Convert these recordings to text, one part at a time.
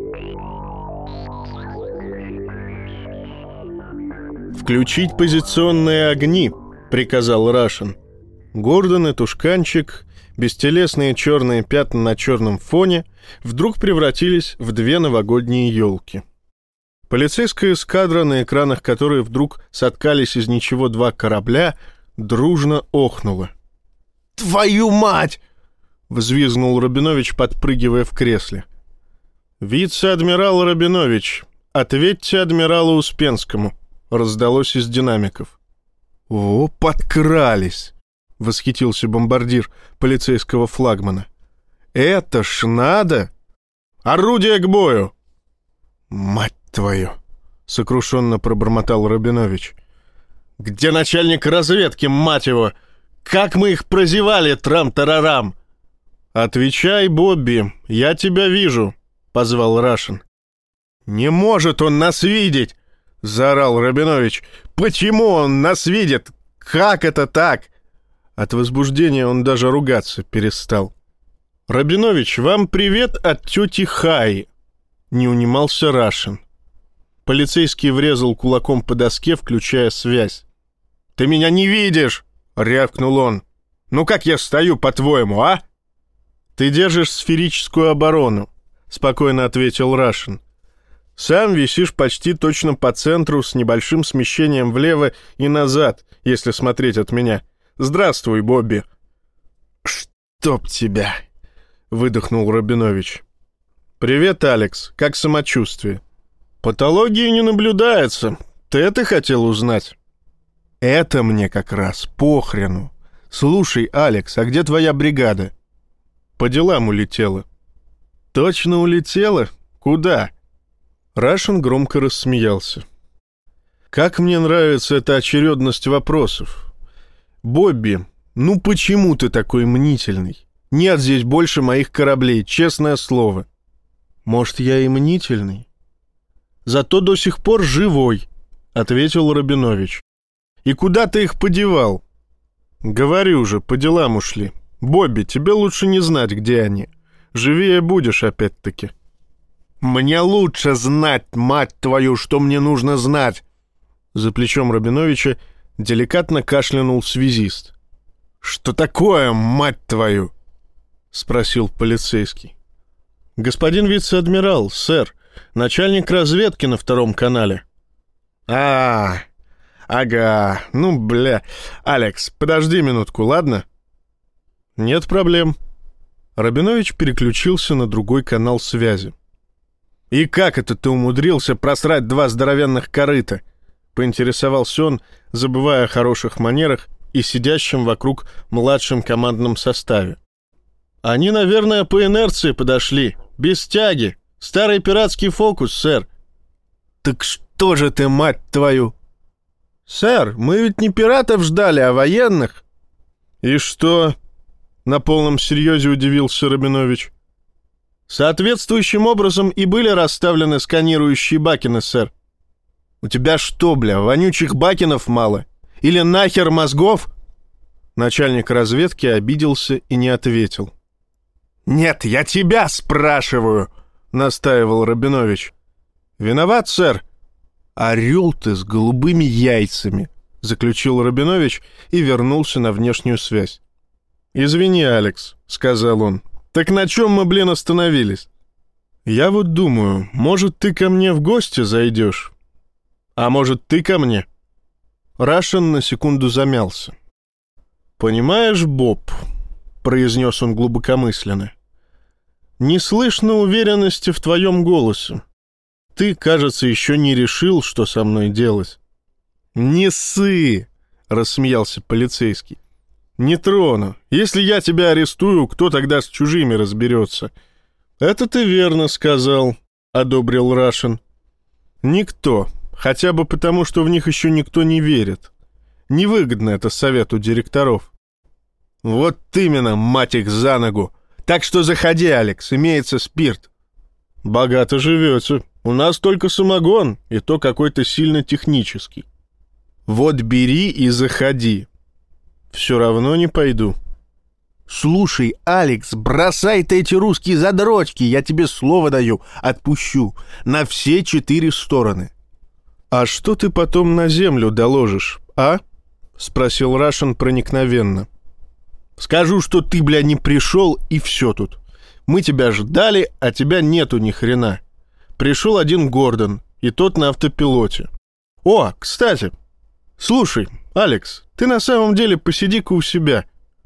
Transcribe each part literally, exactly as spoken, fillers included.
«Включить позиционные огни», — приказал Рашен. Гордон и Тушканчик, бестелесные черные пятна на черном фоне, вдруг превратились в две новогодние елки. Полицейская эскадра, на экранах которой вдруг соткались из ничего два корабля, дружно охнула. «Твою мать!» — взвизгнул Рабинович, подпрыгивая в кресле. «Вице-адмирал Рабинович, ответьте адмиралу Успенскому», — раздалось из динамиков. «О, подкрались!» — восхитился бомбардир полицейского флагмана. «Это ж надо! Орудие к бою!» «Мать твою!» — сокрушенно пробормотал Рабинович. «Где начальник разведки, мать его? Как мы их прозевали, трам-тарарам!» «Отвечай, Бобби, я тебя вижу», — позвал Рашен. «Не может он нас видеть!» — заорал Рабинович. «Почему он нас видит? Как это так?» От возбуждения он даже ругаться перестал. «Рабинович, вам привет от тети Хаи», — не унимался Рашен. Полицейский врезал кулаком по доске, включая связь. «Ты меня не видишь!» — рявкнул он. «Ну как я стою, по-твоему, а?» «Ты держишь сферическую оборону», — спокойно ответил Рашен. «Сам висишь почти точно по центру с небольшим смещением влево и назад, если смотреть от меня. Здравствуй, Бобби». «Чтоб тебя!» — выдохнул Рабинович. «Привет, Алекс. Как самочувствие?» «Патологии не наблюдается. Ты это хотел узнать?» «Это мне как раз похрену. Слушай, Алекс, а где твоя бригада?» «По делам улетела». «Точно улетела? Куда?» Рашен громко рассмеялся. «Как мне нравится эта очередность вопросов. Бобби, ну почему ты такой мнительный? Нет здесь больше моих кораблей, честное слово». «Может, я и мнительный?» «Зато до сих пор живой», — ответил Рабинович. «И куда ты их подевал?» «Говорю же, по делам ушли. Бобби, тебе лучше не знать, где они. Живее будешь опять-таки». «Мне лучше знать, мать твою, что мне нужно знать!» За плечом Рабиновича деликатно кашлянул связист. «Что такое, мать твою?» — спросил полицейский. «Господин вице-адмирал, сэр, начальник разведки на втором канале». «А, ага, ну, бля. Алекс, подожди минутку, ладно?» «Нет проблем». Рабинович переключился на другой канал связи. «И как это ты умудрился просрать два здоровенных корыта?» — поинтересовался он, забывая о хороших манерах и сидящем вокруг младшем командном составе. «Они, наверное, по инерции подошли, без тяги. Старый пиратский фокус, сэр». «Так что же ты, мать твою?» «Сэр, мы ведь не пиратов ждали, а военных». «И что?» — на полном серьезе удивился Рабинович. «Соответствующим образом и были расставлены сканирующие бакины, сэр». «У тебя что, бля, вонючих бакинов мало? Или нахер мозгов?» Начальник разведки обиделся и не ответил. «Нет, я тебя спрашиваю!» — настаивал Рабинович. «Виноват, сэр». «Орел ты с голубыми яйцами», — заключил Рабинович и вернулся на внешнюю связь. «Извини, Алекс», — сказал он. «Так на чем мы, блин, остановились?» «Я вот думаю, может, ты ко мне в гости зайдешь? А может, ты ко мне?» Рашен на секунду замялся. «Понимаешь, Боб», — произнес он глубокомысленно, — «не слышно уверенности в твоем голосе. Ты, кажется, еще не решил, что со мной делать». «Не ссы!» — рассмеялся полицейский. «Не трону. Если я тебя арестую, кто тогда с чужими разберется?» «Это ты верно сказал», — одобрил Рашен. «Никто. Хотя бы потому, что в них еще никто не верит. Невыгодно это совету директоров». «Вот именно, мать их за ногу! Так что заходи, Алекс, имеется спирт». «Богато живете. У нас только самогон, и то какой-то сильно технический». «Вот бери и заходи». «Все равно не пойду». Слушай, Алекс, бросай ты эти русские задротики, я тебе слово даю, отпущу. На все четыре стороны. «А что ты потом на землю доложишь, а?» — спросил Рашен проникновенно. «Скажу, что ты, бля, не пришел, и все тут. Мы тебя ждали, а тебя нету ни хрена. Пришел один Гордон, и тот на автопилоте. О, кстати, слушай, Алекс, ты на самом деле посиди-ка у себя».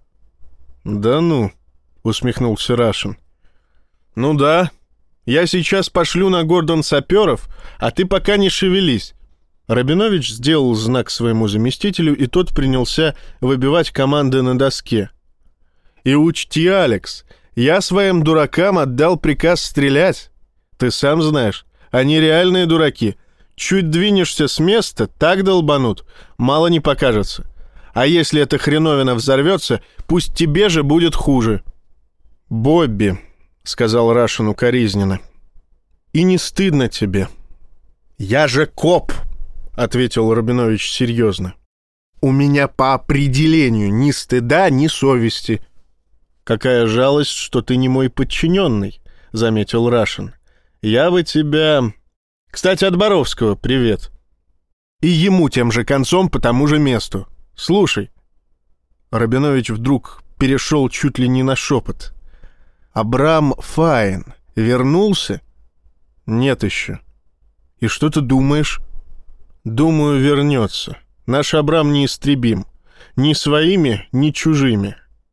«Да ну», — усмехнулся Рашен. «Ну да, я сейчас пошлю на Гордон саперов, а ты пока не шевелись». Рабинович сделал знак своему заместителю, и тот принялся выбивать команды на доске. «И учти, Алекс, я своим дуракам отдал приказ стрелять. Ты сам знаешь, они реальные дураки. Чуть двинешься с места, так долбанут, мало не покажется. А если эта хреновина взорвется, пусть тебе же будет хуже». «Бобби», — сказал Рашен укоризненно, — «и не стыдно тебе?» «Я же коп», — ответил Рабинович серьезно. «У меня по определению ни стыда, ни совести». «Какая жалость, что ты не мой подчиненный», — заметил Рашен. «Я бы тебя... Кстати, от Боровского привет». «И ему тем же концом по тому же месту. Слушай». Рабинович вдруг перешел чуть ли не на шепот. «Абрам Файн вернулся?» «Нет еще». «И что ты думаешь?» «Думаю, вернется. Наш Абрам неистребим. Ни своими, ни чужими».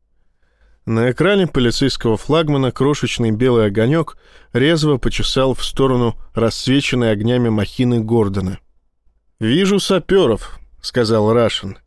На экране полицейского флагмана крошечный белый огонек резво почесал в сторону рассвеченной огнями махины Гордона. «Вижу саперов», — сказал Рашен.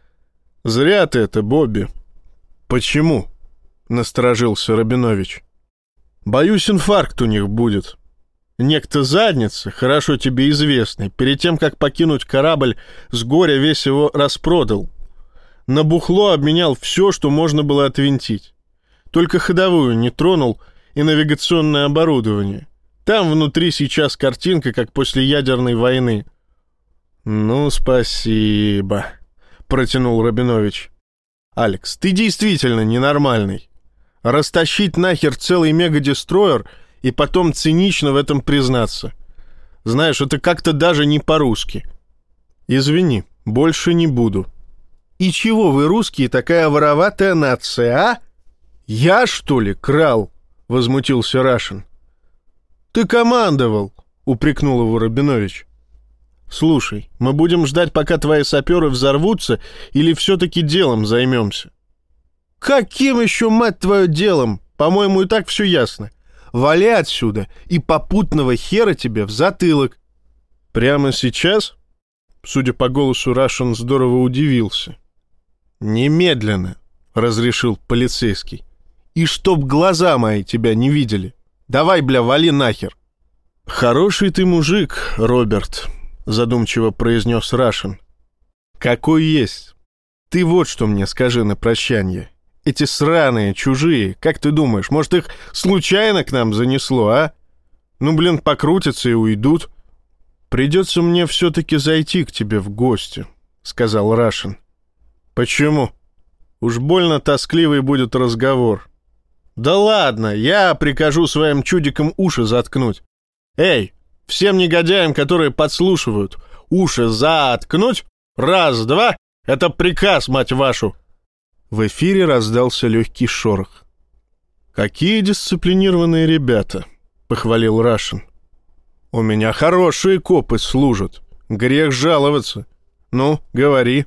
«Зря ты это, Бобби». «Почему?» — насторожился Рабинович. «Боюсь, инфаркт у них будет. Некто Задница, хорошо тебе известный, перед тем, как покинуть корабль, с горя весь его распродал. На бухло обменял все, что можно было отвинтить. Только ходовую не тронул и навигационное оборудование. Там внутри сейчас картинка, как после ядерной войны». «Ну, спасибо», — протянул Рабинович. «Алекс, ты действительно ненормальный. Растащить нахер целый мегадестройер и потом цинично в этом признаться. Знаешь, это как-то даже не по-русски. Извини, больше не буду». «И чего вы, русские, такая вороватая нация, а?» «Я, что ли, крал?» — возмутился Рашен. «Ты командовал», — упрекнул его Рабинович. «Слушай, мы будем ждать, пока твои саперы взорвутся, или все-таки делом займемся?» «Каким еще, мать твою, делом? По-моему, и так все ясно. Вали отсюда, и попутного хера тебе в затылок». «Прямо сейчас?» Судя по голосу, Рашен здорово удивился. «Немедленно», — разрешил полицейский. «И чтоб глаза мои тебя не видели. Давай, бля, вали нахер». «Хороший ты мужик, Роберт», — задумчиво произнес Рашен. «Какой есть. Ты вот что мне скажи на прощанье. Эти сраные, чужие, как ты думаешь, может, их случайно к нам занесло, а? Ну, блин, покрутятся и уйдут». «Придется мне все-таки зайти к тебе в гости», — сказал Рашен. «Почему? Уж больно тоскливый будет разговор». «Да ладно, я прикажу своим чудикам уши заткнуть. Эй, всем негодяям, которые подслушивают, уши заткнуть? Раз, два, это приказ, мать вашу!» В эфире раздался легкий шорох. «Какие дисциплинированные ребята», — похвалил Рашен. «У меня хорошие копы служат. Грех жаловаться. Ну, говори».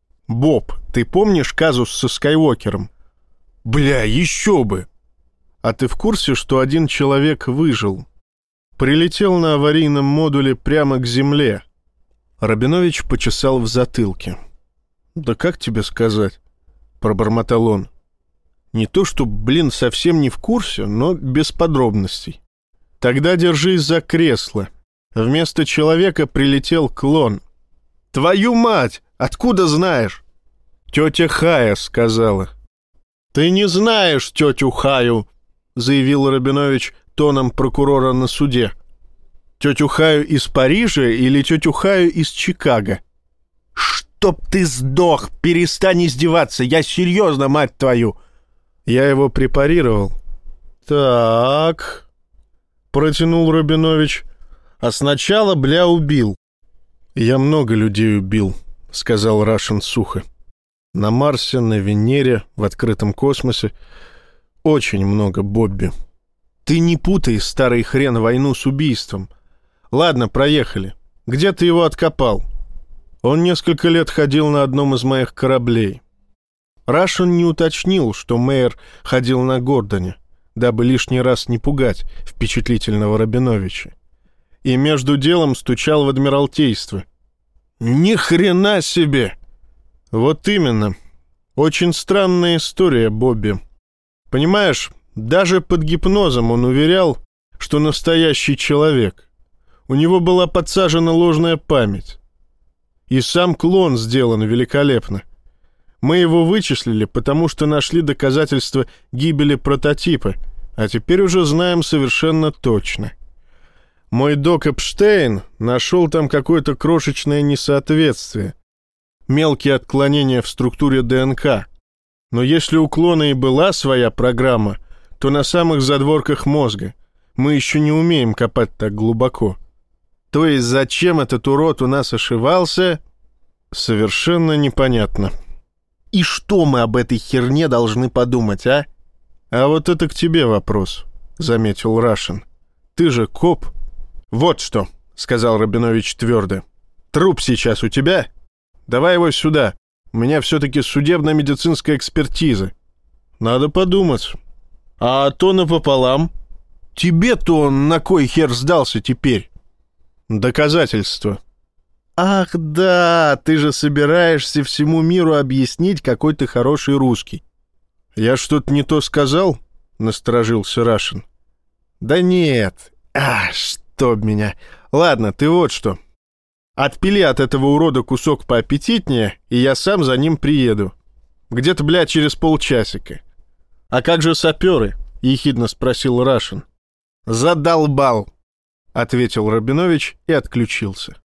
«Боб, ты помнишь казус со Скайуокером?» «Бля, еще бы!» «А ты в курсе, что один человек выжил? Прилетел на аварийном модуле прямо к земле». Рабинович почесал в затылке. «Да как тебе сказать?» — пробормотал он. «Не то, что, блин, совсем не в курсе, но без подробностей». «Тогда держись за кресло. Вместо человека прилетел клон». «Твою мать! Откуда знаешь?» «Тетя Хая сказала». «Ты не знаешь тетю Хаю», — заявил Рабинович тоном прокурора на суде. «Тетю Хаю из Парижа или тетю Хаю из Чикаго?» «Чтоб ты сдох! Перестань издеваться! Я серьезно, мать твою!» Я его препарировал. Так, протянул Рабинович. А сначала, бля, убил. Я много людей убил, сказал Рашен сухо. На Марсе, на Венере, в открытом космосе. Очень много, Бобби. Ты не путай, старый хрен, войну с убийством. Ладно, проехали. Где ты его откопал? Он несколько лет ходил на одном из моих кораблей. Рашен не уточнил, что Мейер ходил на Гордоне, дабы лишний раз не пугать впечатлительного Рабиновича. И между делом стучал в Адмиралтейство. Ни хрена себе! Вот именно. Очень странная история, Бобби. Понимаешь, даже под гипнозом он уверял, что настоящий человек. У него была подсажена ложная память. И сам клон сделан великолепно. Мы его вычислили, потому что нашли доказательства гибели прототипа, а теперь уже знаем совершенно точно. Мой док Эпштейн нашел там какое-то крошечное несоответствие, мелкие отклонения в структуре ДНК. Но если у клона и была своя программа, то на самых задворках мозга. Мы еще не умеем копать так глубоко. То есть зачем этот урод у нас ошивался, совершенно непонятно. И что мы об этой херне должны подумать, а? А вот это к тебе вопрос, заметил Рашен. Ты же коп. Вот что, сказал Рабинович твердо. Труп сейчас у тебя? Давай его сюда. У меня все-таки судебно-медицинская экспертиза. Надо подумать. А то напополам. Тебе-то он на кой хер сдался теперь? Доказательства. Ах да, ты же собираешься всему миру объяснить, какой ты хороший русский. Я что-то не то сказал? Насторожился Рашен. Да нет. А, чтоб меня. Ладно, ты вот что. Отпили от этого урода кусок поаппетитнее, и я сам за ним приеду. Где-то, блядь, через полчасика. А как же саперы? Ехидно спросил Рашен. Задолбал, ответил Рабинович и отключился.